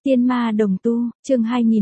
Tiên ma đồng tu, chương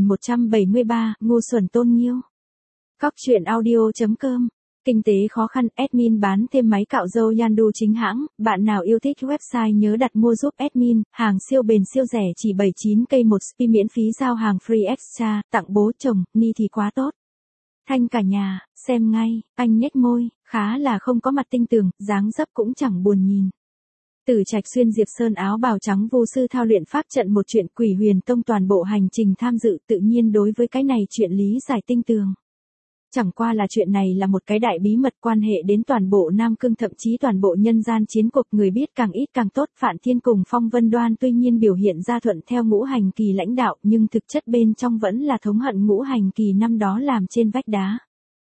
2173, ngu xuẩn Tôn Nghiêu. Cóc truyện audio.com. Kinh tế khó khăn, admin bán thêm máy cạo râu Yandu chính hãng, bạn nào yêu thích website nhớ đặt mua giúp admin, hàng siêu bền siêu rẻ chỉ 79k một spi miễn phí giao hàng free extra, tặng bố chồng, ni thì quá tốt. Thanh cả nhà, xem ngay, anh nhếch môi, khá là không có mặt tinh tường, dáng dấp cũng chẳng buồn nhìn. Tử Trạch xuyên Diệp Sơn áo bào trắng vô sư thao luyện pháp trận một chuyện Quỷ Huyền Tông toàn bộ hành trình tham dự tự nhiên đối với cái này chuyện lý giải tinh tường. Chẳng qua là chuyện này là một cái đại bí mật quan hệ đến toàn bộ Nam Cương thậm chí toàn bộ nhân gian chiến cuộc người biết càng ít càng tốt. Phạn Thiên cùng Phong Vân Đoan tuy nhiên biểu hiện ra thuận theo ngũ hành kỳ lãnh đạo nhưng thực chất bên trong vẫn là thống hận ngũ hành kỳ năm đó làm trên vách đá.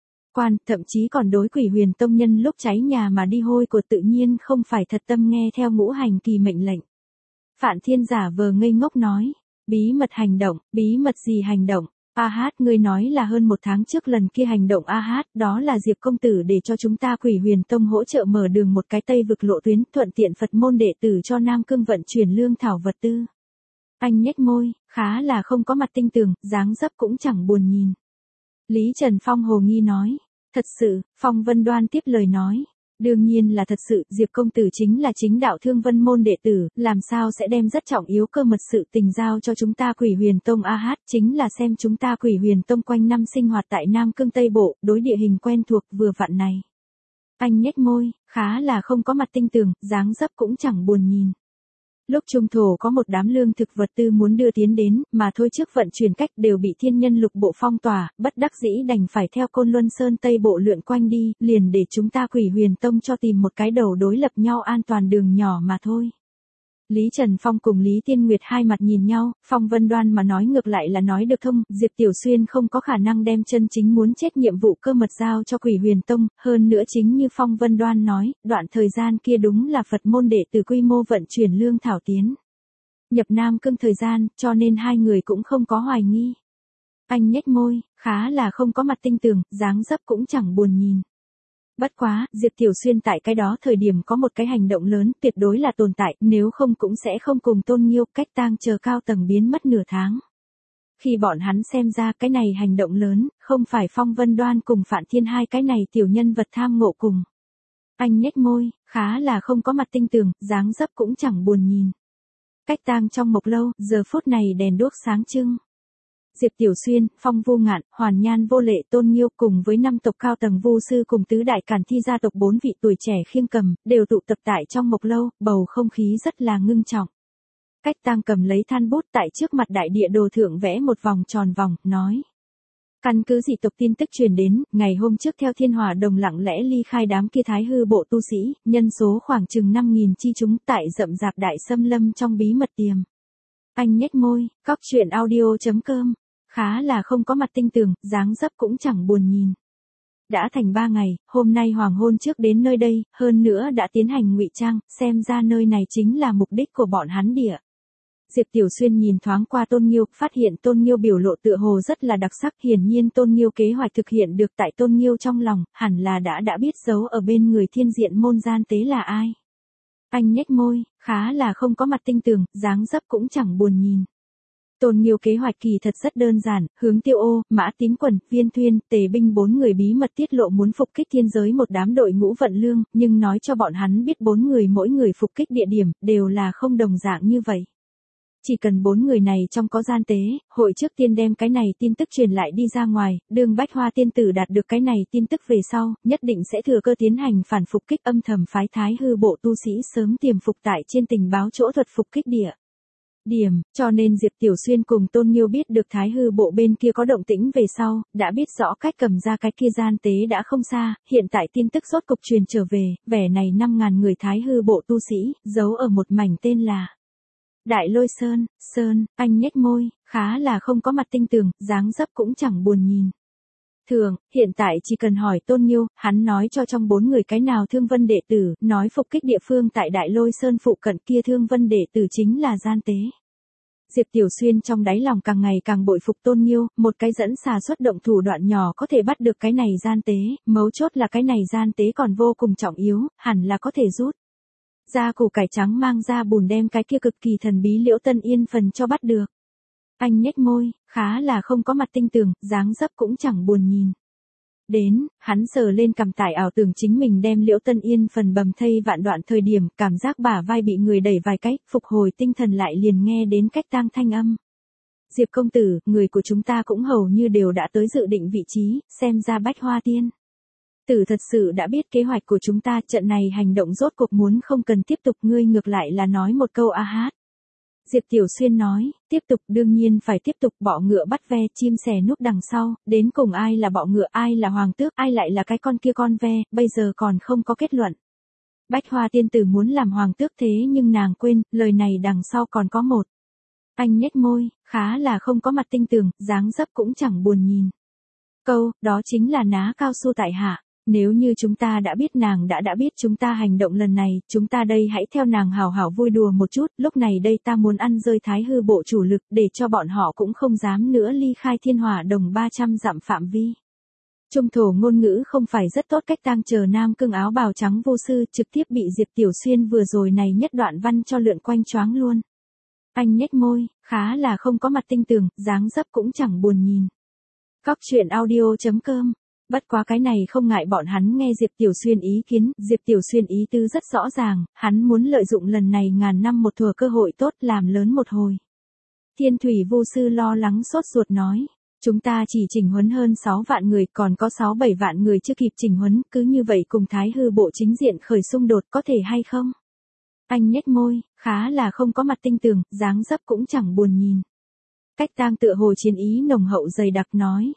Thậm chí còn đối Quỷ Huyền Tông nhân lúc cháy nhà mà đi hôi của tự nhiên không phải thật tâm nghe theo ngũ hành kỳ mệnh lệnh. Phạn Thiên giả vờ ngây ngốc nói, bí mật hành động, bí mật gì hành động? Ngươi nói là hơn một tháng trước lần kia hành động đó là Diệp công tử để cho chúng ta Quỷ Huyền Tông hỗ trợ mở đường một cái Tây vực lộ tuyến thuận tiện Phật môn đệ tử cho Nam Cương vận chuyển lương thảo vật tư. Anh nhếch môi, khá là không có mặt tinh tường, dáng dấp cũng chẳng buồn nhìn. Lý Trần Phong hồ nghi nói, thật sự, Phong Vân Đoan tiếp lời nói. Đương nhiên là thật sự, Diệp công tử chính là chính đạo Thương Vân môn đệ tử, làm sao sẽ đem rất trọng yếu cơ mật sự tình giao cho chúng ta Quỷ Huyền Tông chính là xem chúng ta Quỷ Huyền Tông quanh năm sinh hoạt tại Nam Cương Tây Bộ, đối địa hình quen thuộc vừa vặn này. Anh nhếch môi, khá là không có mặt tinh tường, dáng dấp cũng chẳng buồn nhìn. Lúc trung thổ có một đám lương thực vật tư muốn đưa tiến đến, mà thôi trước vận chuyển cách đều bị thiên nhân lục bộ phong tỏa, bất đắc dĩ đành phải theo Côn Luân Sơn Tây Bộ lượn quanh đi, liền để chúng ta Quỷ Huyền Tông cho tìm một cái đầu đối lập nhau an toàn đường nhỏ mà thôi. Lý Trần Phong cùng Lý Tiên Nguyệt hai mặt nhìn nhau, Phong Vân Đoan mà nói ngược lại là nói được thông, Diệp Tiểu Xuyên không có khả năng đem chân chính muốn chết nhiệm vụ cơ mật giao cho Quỷ Huyền Tông, hơn nữa chính như Phong Vân Đoan nói, đoạn thời gian kia đúng là Phật môn đệ tử quy mô vận chuyển lương thảo tiến nhập Nam Cương thời gian, cho nên hai người cũng không có hoài nghi. Anh nhếch môi, khá là không có mặt tinh tường, dáng dấp cũng chẳng buồn nhìn. Bất quá, Diệp Tiểu Xuyên tại cái đó thời điểm có một cái hành động lớn tuyệt đối là tồn tại, nếu không cũng sẽ không cùng Tôn Nghiêu cách tang chờ cao tầng biến mất nửa tháng. Khi bọn hắn xem ra cái này hành động lớn, không phải Phong Vân Đoan cùng Phạn Thiên hai cái này tiểu nhân vật tham ngộ cùng. Anh nhếch môi, khá là không có mặt tinh tường, dáng dấp cũng chẳng buồn nhìn. Cách tang trong mộc lâu, giờ phút này đèn đuốc sáng trưng. Diệp Tiểu Xuyên, Phong Vô Ngạn, Hoàn Nhan Vô Lệ Tôn Nghiêu cùng với 5 tộc cao tầng vu sư cùng tứ đại càn thi gia tộc 4 vị tuổi trẻ khiêng cầm, đều tụ tập tại trong mộc lâu, bầu không khí rất là ngưng trọng. Cách tang cầm lấy than bút tại trước mặt đại địa đồ thượng vẽ một vòng tròn vòng, nói. Căn cứ dị tộc tin tức truyền đến, ngày hôm trước theo Thiên Hỏa Đồng lặng lẽ ly khai đám kia thái hư bộ tu sĩ, nhân số khoảng chừng 5.000 chi chúng tại rậm rạp đại xâm lâm trong bí mật tiềm. Anh nhếch môi, cóc truyện audio.com. Khá là không có mặt tinh tường, dáng dấp cũng chẳng buồn nhìn. Đã thành 3 ngày, hôm nay hoàng hôn trước đến nơi đây, hơn nữa đã tiến hành ngụy trang, xem ra nơi này chính là mục đích của bọn hắn địa. Diệp Tiểu Xuyên nhìn thoáng qua Tôn Nghiêu, phát hiện Tôn Nghiêu biểu lộ tựa hồ rất là đặc sắc, hiển nhiên Tôn Nghiêu kế hoạch thực hiện được tại Tôn Nghiêu trong lòng, hẳn là đã biết giấu ở bên người thiên diện môn gian tế là ai. Anh nhếch môi, khá là không có mặt tinh tường, dáng dấp cũng chẳng buồn nhìn. Tôn Nghiêu kế hoạch kỳ thật rất đơn giản, hướng Tiêu Ô, Mã Tín Quần, Viên Thuyên, Tề Binh 4 người bí mật tiết lộ muốn phục kích thiên giới một đám đội ngũ vận lương, nhưng nói cho bọn hắn biết 4 người mỗi người phục kích địa điểm, đều là không đồng dạng như vậy. Chỉ cần 4 người này trong có gian tế, hội trước tiên đem cái này tin tức truyền lại đi ra ngoài, đường Bách Hoa tiên tử đạt được cái này tin tức về sau, nhất định sẽ thừa cơ tiến hành phản phục kích âm thầm phái thái hư bộ tu sĩ sớm tiềm phục tại trên tình báo chỗ thuật phục kích địa điểm, cho nên Diệp Tiểu Xuyên cùng Tôn Nghiêu biết được thái hư bộ bên kia có động tĩnh về sau, đã biết rõ cách cầm ra cái kia gian tế đã không xa, hiện tại tin tức rốt cục truyền trở về, vẻ này 5.000 người thái hư bộ tu sĩ, giấu ở một mảnh tên là Đại Lôi Sơn, anh nhếch môi, khá là không có mặt tinh tường, dáng dấp cũng chẳng buồn nhìn. Hiện tại chỉ cần hỏi Tôn Nghiêu, hắn nói cho trong 4 người cái nào Thương Vân đệ tử, nói phục kích địa phương tại Đại Lôi Sơn phụ cận kia Thương Vân đệ tử chính là gian tế. Diệp Tiểu Xuyên trong đáy lòng càng ngày càng bội phục Tôn Nghiêu, một cái dẫn xà xuất động thủ đoạn nhỏ có thể bắt được cái này gian tế, mấu chốt là cái này gian tế còn vô cùng trọng yếu, hẳn là có thể rút ra củ cải trắng mang ra bùn đem cái kia cực kỳ thần bí Liễu Tân Yên phần cho bắt được. Anh nhếch môi, khá là không có mặt tinh tường, dáng dấp cũng chẳng buồn nhìn. Đến, hắn sờ lên cằm tải ảo tưởng chính mình đem Liễu Tân Yên phần bầm thây vạn đoạn thời điểm, cảm giác bả vai bị người đẩy vài cách, phục hồi tinh thần lại liền nghe đến cách tang thanh âm. Diệp công tử, người của chúng ta cũng hầu như đều đã tới dự định vị trí, xem ra Bách Hoa Tiên tử thật sự đã biết kế hoạch của chúng ta, trận này hành động rốt cuộc muốn không cần tiếp tục, ngươi ngược lại là nói một câu a hát. Diệp Tiểu Xuyên nói, tiếp tục, đương nhiên phải tiếp tục, bọ ngựa bắt ve, chim sẻ núp đằng sau, đến cùng ai là bọ ngựa, ai là hoàng tước, ai lại là cái con kia con ve, bây giờ còn không có kết luận. Bách Hoa tiên tử muốn làm hoàng tước thế nhưng nàng quên, lời này đằng sau còn có một. Anh nhếch môi, khá là không có mặt tinh tường, dáng dấp cũng chẳng buồn nhìn. Câu, đó chính là ná cao su tại hạ. Nếu như chúng ta đã biết nàng đã biết chúng ta hành động lần này, chúng ta đây hãy theo nàng hào hảo vui đùa một chút, lúc này đây ta muốn ăn rơi Thái Hư bộ chủ lực, để cho bọn họ cũng không dám nữa ly khai Thiên Hỏa Đồng 300 dặm phạm vi. Trung thổ ngôn ngữ không phải rất tốt, cách tang chờ nam cương áo bào trắng vô sư trực tiếp bị Diệp Tiểu Xuyên vừa rồi này nhất đoạn văn cho lượn quanh choáng luôn. Anh nhếch môi, khá là không có mặt tinh tường, dáng dấp cũng chẳng buồn nhìn. Cóc truyện audio.com. Bất quá cái này không ngại bọn hắn nghe Diệp Tiểu Xuyên ý kiến, Diệp Tiểu Xuyên ý tư rất rõ ràng, hắn muốn lợi dụng lần này ngàn năm một thủa cơ hội tốt làm lớn một hồi. Thiên Thủy vô sư lo lắng sốt ruột nói, chúng ta chỉ chỉnh huấn hơn 6 vạn người, còn có 6-7 vạn người chưa kịp chỉnh huấn, cứ như vậy cùng Thái Hư bộ chính diện khởi xung đột có thể hay không? Anh nhếch môi, khá là không có mặt tinh tường, dáng dấp cũng chẳng buồn nhìn. Cách tang tựa hồ chiến ý nồng hậu dày đặc nói.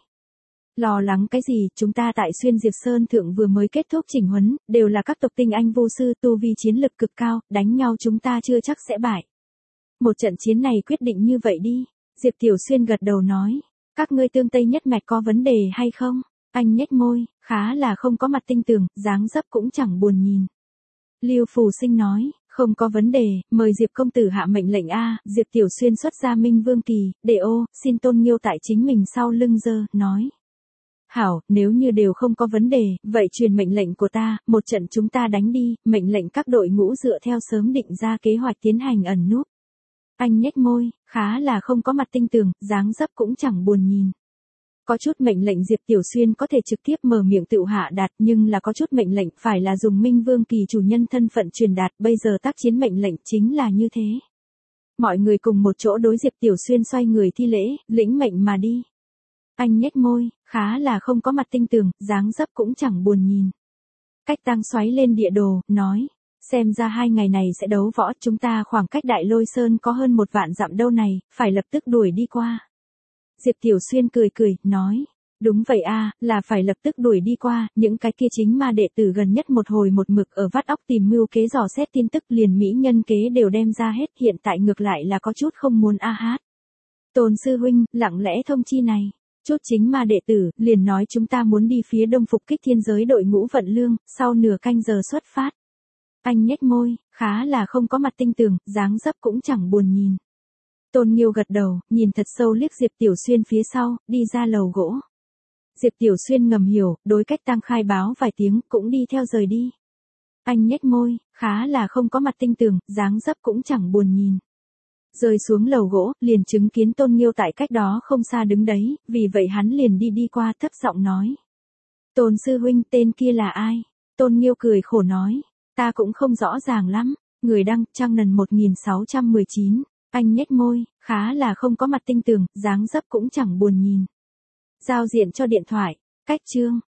Lo lắng cái gì, chúng ta tại Xuyên Diệp Sơn Thượng vừa mới kết thúc chỉnh huấn, đều là các tộc tinh anh vô sư tu vi chiến lực cực cao, đánh nhau chúng ta chưa chắc sẽ bại. Một trận chiến này quyết định như vậy đi, Diệp Tiểu Xuyên gật đầu nói, các ngươi tương Tây nhất mạch có vấn đề hay không? Anh nhếch môi, khá là không có mặt tinh tường, dáng dấp cũng chẳng buồn nhìn. Lưu Phù Sinh nói, không có vấn đề, mời Diệp công tử hạ mệnh lệnh a. Diệp Tiểu Xuyên xuất ra Minh Vương Kỳ, đệ ô, xin Tôn Nghiêu tại chính mình sau lưng giơ, nói. Hảo, nếu như đều không có vấn đề, vậy truyền mệnh lệnh của ta, một trận chúng ta đánh đi, mệnh lệnh các đội ngũ dựa theo sớm định ra kế hoạch tiến hành ẩn núp. Anh nhếch môi, khá là không có mặt tinh tường, dáng dấp cũng chẳng buồn nhìn. Có chút mệnh lệnh Diệp Tiểu Xuyên có thể trực tiếp mở miệng tự hạ đạt, nhưng là có chút mệnh lệnh phải là dùng Minh Vương Kỳ chủ nhân thân phận truyền đạt, bây giờ tác chiến mệnh lệnh chính là như thế. Mọi người cùng một chỗ đối Diệp Tiểu Xuyên xoay người thi lễ, lĩnh mệnh mà đi. Anh nhếch môi, khá là không có mặt tinh tường, dáng dấp cũng chẳng buồn nhìn. Cách tang xoáy lên địa đồ, nói, xem ra 2 ngày này sẽ đấu võ, chúng ta khoảng cách Đại Lôi Sơn có hơn 1 vạn dặm đâu này, phải lập tức đuổi đi qua. Diệp Tiểu Xuyên cười cười, nói, đúng vậy a, là phải lập tức đuổi đi qua, những cái kia chính ma đệ tử gần nhất một hồi một mực ở vắt óc tìm mưu kế dò xét tin tức, liền mỹ nhân kế đều đem ra hết, hiện tại ngược lại là có chút không muốn a hát. Tôn sư huynh, lặng lẽ thông chi này. Chút chính ma đệ tử, liền nói chúng ta muốn đi phía đông phục kích thiên giới đội ngũ vận lương, sau nửa canh giờ xuất phát. Anh nhếch môi, khá là không có mặt tinh tường, dáng dấp cũng chẳng buồn nhìn. Tôn Nghiêu gật đầu, nhìn thật sâu liếc Diệp Tiểu Xuyên phía sau, đi ra lầu gỗ. Diệp Tiểu Xuyên ngầm hiểu, đối cách tang khai báo vài tiếng, cũng đi theo rời đi. Anh nhếch môi, khá là không có mặt tinh tường, dáng dấp cũng chẳng buồn nhìn. Rơi xuống lầu gỗ, liền chứng kiến Tôn Nghiêu tại cách đó không xa đứng đấy, vì vậy hắn liền đi qua thấp giọng nói. Tôn sư huynh, tên kia là ai? Tôn Nghiêu cười khổ nói, ta cũng không rõ ràng lắm, người đăng, Trang Nần 1619, anh nhếch môi, khá là không có mặt tinh tường, dáng dấp cũng chẳng buồn nhìn. Giao diện cho điện thoại, cách chương.